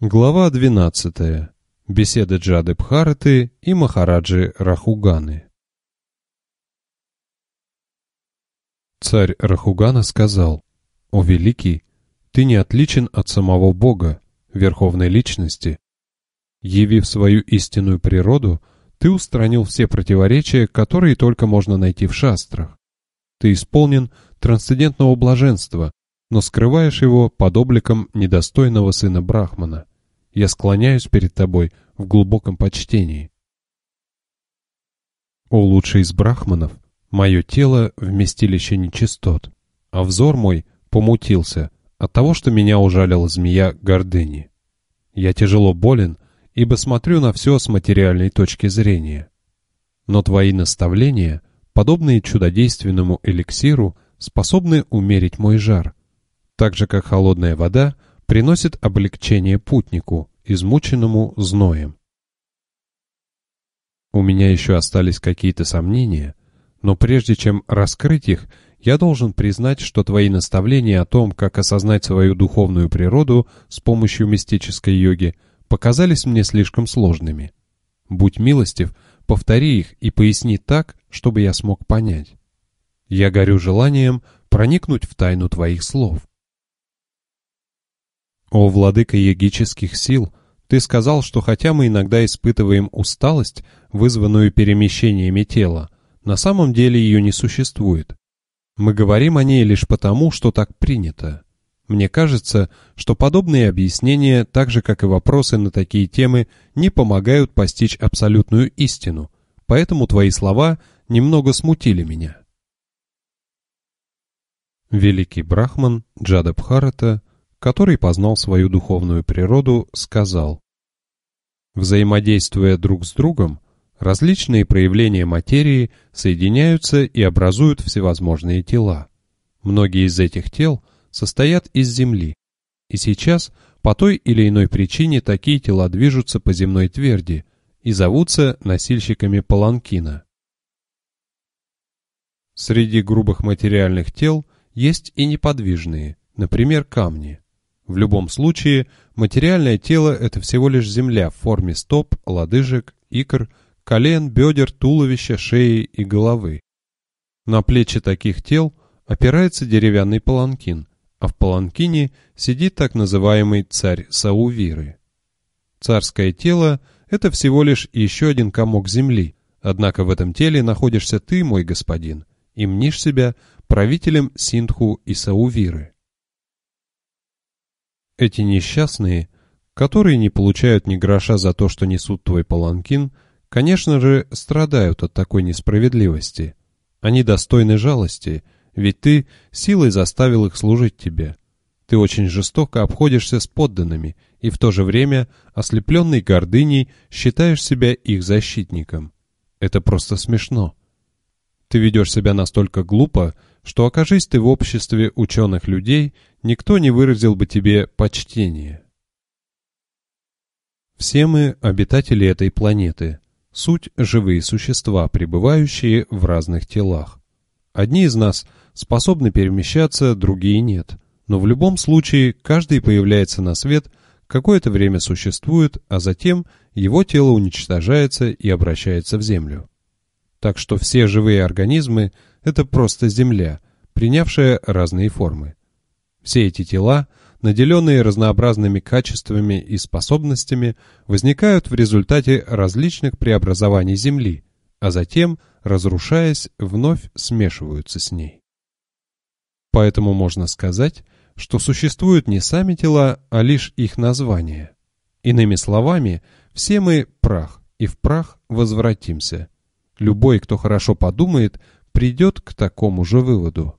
Глава 12. Беседы Джады Бхараты и Махараджи Рахуганы. Царь Рахугана сказал: «О великий, ты не отличен от самого Бога, Верховной Личности. Явив свою истинную природу, ты устранил все противоречия, которые только можно найти в шастрах. Ты исполнен трансцендентного блаженства, но скрываешь его под обликом недостойного сына Брахмана. Я склоняюсь перед тобой в глубоком почтении. О лучший из брахманов, мое тело — вместилище нечистот, а взор мой помутился от того, что меня ужалила змея гордыни. Я тяжело болен, ибо смотрю на все с материальной точки зрения. Но твои наставления, подобные чудодейственному эликсиру, способны умерить мой жар, так же, как холодная вода приносит облегчение путнику, измученному зноем. У меня еще остались какие-то сомнения, но прежде чем раскрыть их, я должен признать, что твои наставления о том, как осознать свою духовную природу с помощью мистической йоги, показались мне слишком сложными. Будь милостив, повтори их и поясни так, чтобы я смог понять. Я горю желанием проникнуть в тайну твоих слов. О владыка йогических сил, ты сказал, что хотя мы иногда испытываем усталость, вызванную перемещениями тела, на самом деле ее не существует. Мы говорим о ней лишь потому, что так принято. Мне кажется, что подобные объяснения, так же как и вопросы на такие темы, не помогают постичь абсолютную истину, поэтому твои слова немного смутили меня. Великий брахман Джада Бхарата, который познал свою духовную природу, сказал: взаимодействуя друг с другом, различные проявления материи соединяются и образуют всевозможные тела. Многие из этих тел состоят из земли, и сейчас по той или иной причине такие тела движутся по земной тверди и зовутся носильщиками паланкина. Среди грубых материальных тел есть и неподвижные, например, камни. В любом случае, материальное тело — это всего лишь земля в форме стоп, лодыжек, икр, колен, бедер, туловища, шеи и головы. На плечи таких тел опирается деревянный паланкин, а в паланкине сидит так называемый царь Саувиры. Царское тело — это всего лишь еще один комок земли, однако в этом теле находишься ты, мой господин, и мнишь себя правителем Синдху и Саувиры. Эти несчастные, которые не получают ни гроша за то, что несут твой паланкин, конечно же, страдают от такой несправедливости. Они достойны жалости, ведь ты силой заставил их служить тебе. Ты очень жестоко обходишься с подданными и в то же время, ослепленный гордыней, считаешь себя их защитником. Это просто смешно. Ты ведешь себя настолько глупо, что, окажись ты в обществе ученых людей, никто не выразил бы тебе почтения. Все мы обитатели этой планеты, суть живые существа, пребывающие в разных телах. Одни из нас способны перемещаться, другие нет, но в любом случае каждый появляется на свет, какое-то время существует, а затем его тело уничтожается и обращается в землю. Так что все живые организмы — это просто земля, принявшая разные формы. Все эти тела, наделенные разнообразными качествами и способностями, возникают в результате различных преобразований Земли, а затем, разрушаясь, вновь смешиваются с ней. Поэтому можно сказать, что существуют не сами тела, а лишь их названия. Иными словами, все мы прах, и в прах возвратимся. Любой, кто хорошо подумает, придет к такому же выводу.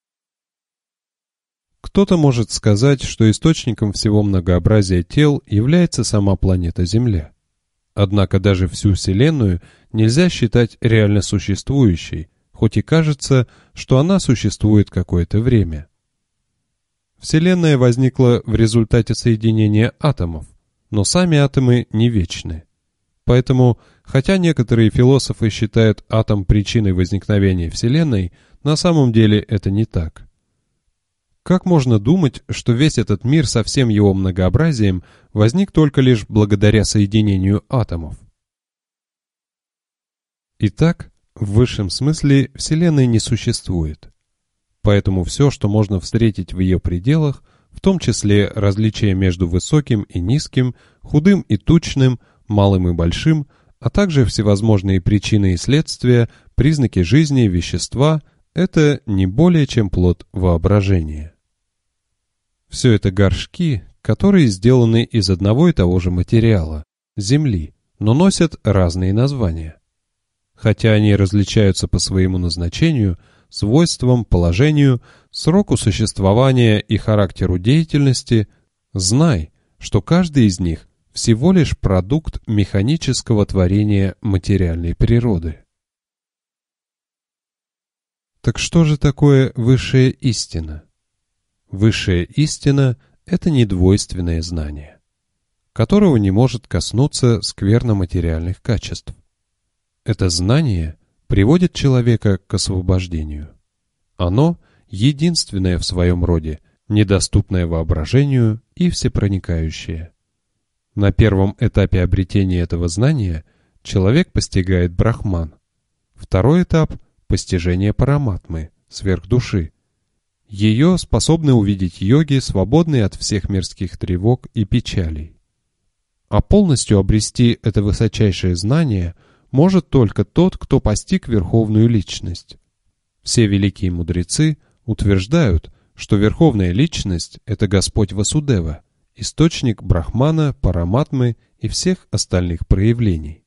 Кто-то может сказать, что источником всего многообразия тел является сама планета Земля. Однако даже всю Вселенную нельзя считать реально существующей, хоть и кажется, что она существует какое-то время. Вселенная возникла в результате соединения атомов, но сами атомы не вечны. Поэтому, хотя некоторые философы считают атом причиной возникновения Вселенной, на самом деле это не так. Как можно думать, что весь этот мир со всем его многообразием возник только лишь благодаря соединению атомов? Итак, в высшем смысле Вселенной не существует. Поэтому все, что можно встретить в ее пределах, в том числе различия между высоким и низким, худым и тучным, малым и большим, а также всевозможные причины и следствия, признаки жизни, вещества – это не более чем плод воображения. Все это горшки, которые сделаны из одного и того же материала – земли, но носят разные названия. Хотя они различаются по своему назначению, свойствам, положению, сроку существования и характеру деятельности, знай, что каждый из них всего лишь продукт механического творения материальной природы. Так что же такое высшая истина? Высшая истина – это недвойственное знание, которого не может коснуться скверно материальных качеств. Это знание приводит человека к освобождению. Оно единственное в своем роде, недоступное воображению и всепроникающее. На первом этапе обретения этого знания человек постигает брахман. Второй этап – постижение параматмы, сверхдуши. Ее способны увидеть йоги, свободные от всех мирских тревог и печалей. А полностью обрести это высочайшее знание может только тот, кто постиг Верховную Личность. Все великие мудрецы утверждают, что Верховная Личность – это Господь Васудева, источник Брахмана, Параматмы и всех остальных проявлений.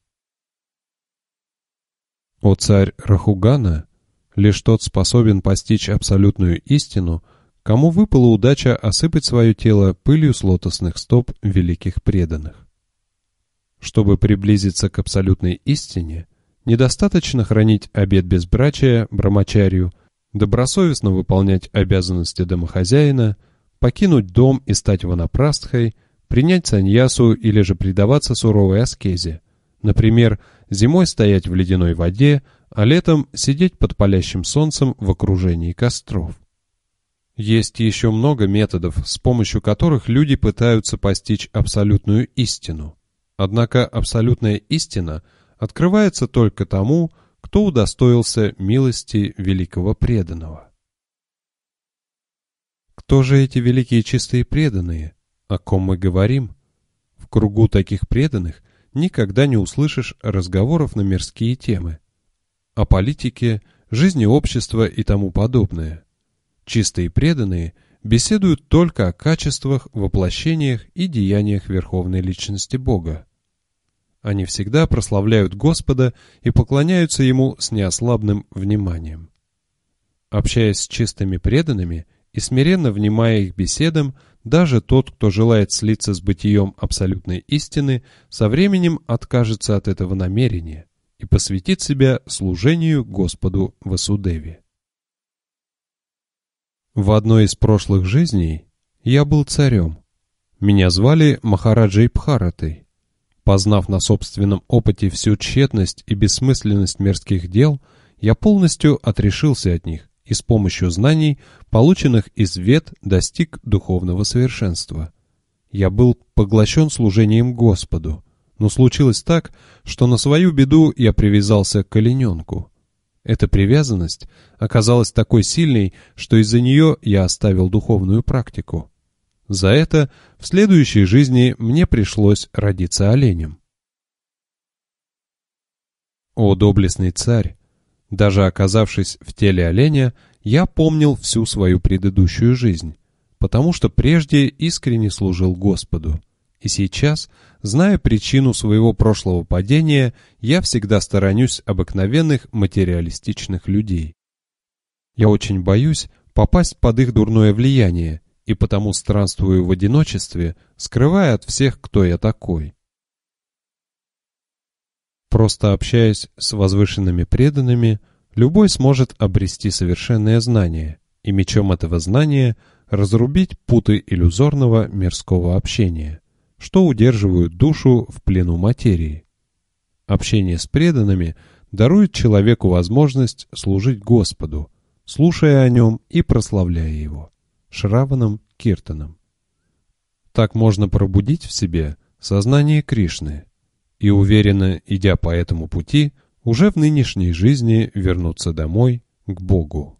О царь Рахугана, лишь тот способен постичь абсолютную истину, кому выпала удача осыпать свое тело пылью с лотосных стоп великих преданных. Чтобы приблизиться к абсолютной истине, недостаточно хранить обет безбрачия, брамачарью, добросовестно выполнять обязанности домохозяина, покинуть дом и стать ванапрастхой, принять саньясу или же предаваться суровой аскезе, например, зимой стоять в ледяной воде, а летом сидеть под палящим солнцем в окружении костров. Есть еще много методов, с помощью которых люди пытаются постичь абсолютную истину. Однако абсолютная истина открывается только тому, кто удостоился милости великого преданного. Кто же эти великие чистые преданные, о ком мы говорим? В кругу таких преданных никогда не услышишь разговоров на мирские темы, о политике, жизни общества и тому подобное. Чистые преданные беседуют только о качествах, воплощениях и деяниях Верховной Личности Бога. Они всегда прославляют Господа и поклоняются Ему с неослабным вниманием. Общаясь с чистыми преданными и смиренно внимая их беседам, даже тот, кто желает слиться с бытием абсолютной истины, со временем откажется от этого намерения и посвятит себя служению Господу Васудеве. В одной из прошлых жизней я был царем. Меня звали Махараджей Бхаратой. Познав на собственном опыте всю тщетность и бессмысленность мирских дел, я полностью отрешился от них и с помощью знаний, полученных из Вед, достиг духовного совершенства. Я был поглощен служением Господу, но случилось так, что на свою беду я привязался к олененку. Эта привязанность оказалась такой сильной, что из-за нее я оставил духовную практику. За это в следующей жизни мне пришлось родиться оленем. О доблестный царь! Даже оказавшись в теле оленя, я помнил всю свою предыдущую жизнь, потому что прежде искренне служил Господу. И сейчас, зная причину своего прошлого падения, я всегда сторонюсь обыкновенных материалистичных людей. Я очень боюсь попасть под их дурное влияние, и потому странствую в одиночестве, скрывая от всех, кто я такой. Просто общаясь с возвышенными преданными, любой сможет обрести совершенное знание и мечом этого знания разрубить путы иллюзорного мирского общения, что удерживают душу в плену материи. Общение с преданными дарует человеку возможность служить Господу, слушая о нем и прославляя его. Шраванам Киртаном. Так можно пробудить в себе сознание Кришны и, уверенно идя по этому пути, уже в нынешней жизни вернуться домой, к Богу.